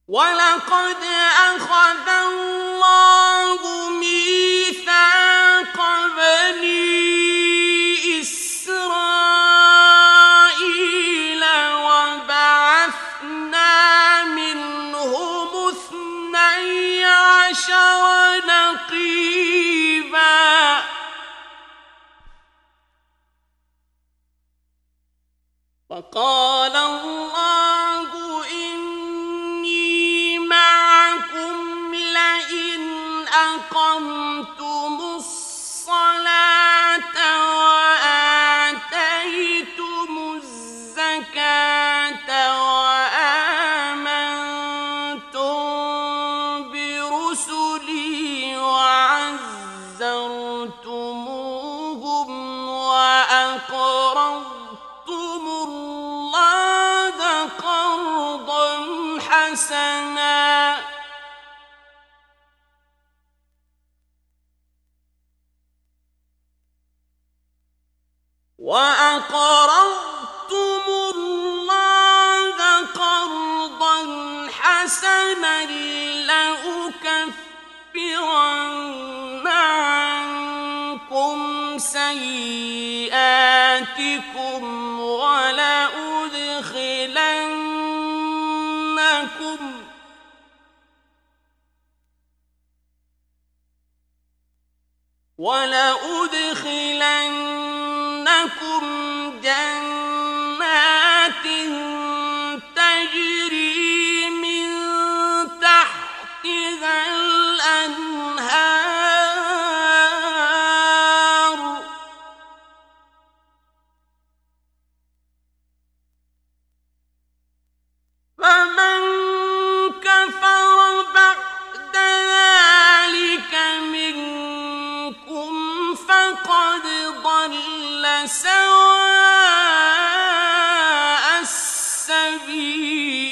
وَلَقَدْ أَخَذَ اللَّهُ مِيثَاقَ بَنِي إِسْرَائِيلَ وَبَعَثْنَا مِنْهُمُ 12 نَقِيبًا فَقَالَ اللَّهُ إِنِّي مَعَكُمْ لَئِنْ أَقَمْتُمُ الصَّلَاةَ وَآتَيْتُمُ الزَّكَاةَ وَآمَنتُم بِرُسُلِي وَعَزَّرْتُمُوهُمْ وَأَقْرَضْتُمُ اللَّهَ قَرْضًا حَسَنًا لَأُكَفِّرَنَّ عَنكُمْ سَيِّئَاتِكُمْ وَلَأُدْخِلَنَّكُمْ جَنَّاتٍ تَجْرِي مِن تَحْتِهَا الْأَنْهَارُ فَمَن كَفَرَ بَعْدَ ذَلِكَ مِنكُمْ فَقَدْ ضَلَّ سَوَاءَ السَّبِيلِ